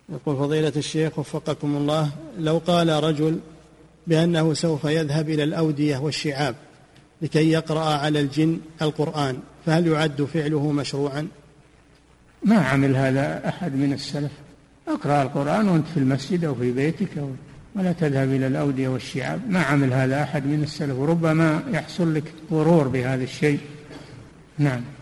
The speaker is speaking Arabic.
يقول فضيلة الشيخ وفقكم الله، لو قال رجل بأنه سوف يذهب إلى الأودية والشعاب لكي يقرأ على الجن القرآن، فهل يعد فعله مشروعا؟ ما عمل هذا أحد من السلف. اقرأ القرآن وأنت في المسجد أو في بيتك، ولا تذهب إلى الأودية والشعاب. ما عمل هذا أحد من السلف، وربما يحصل لك غرور بهذا الشيء. نعم.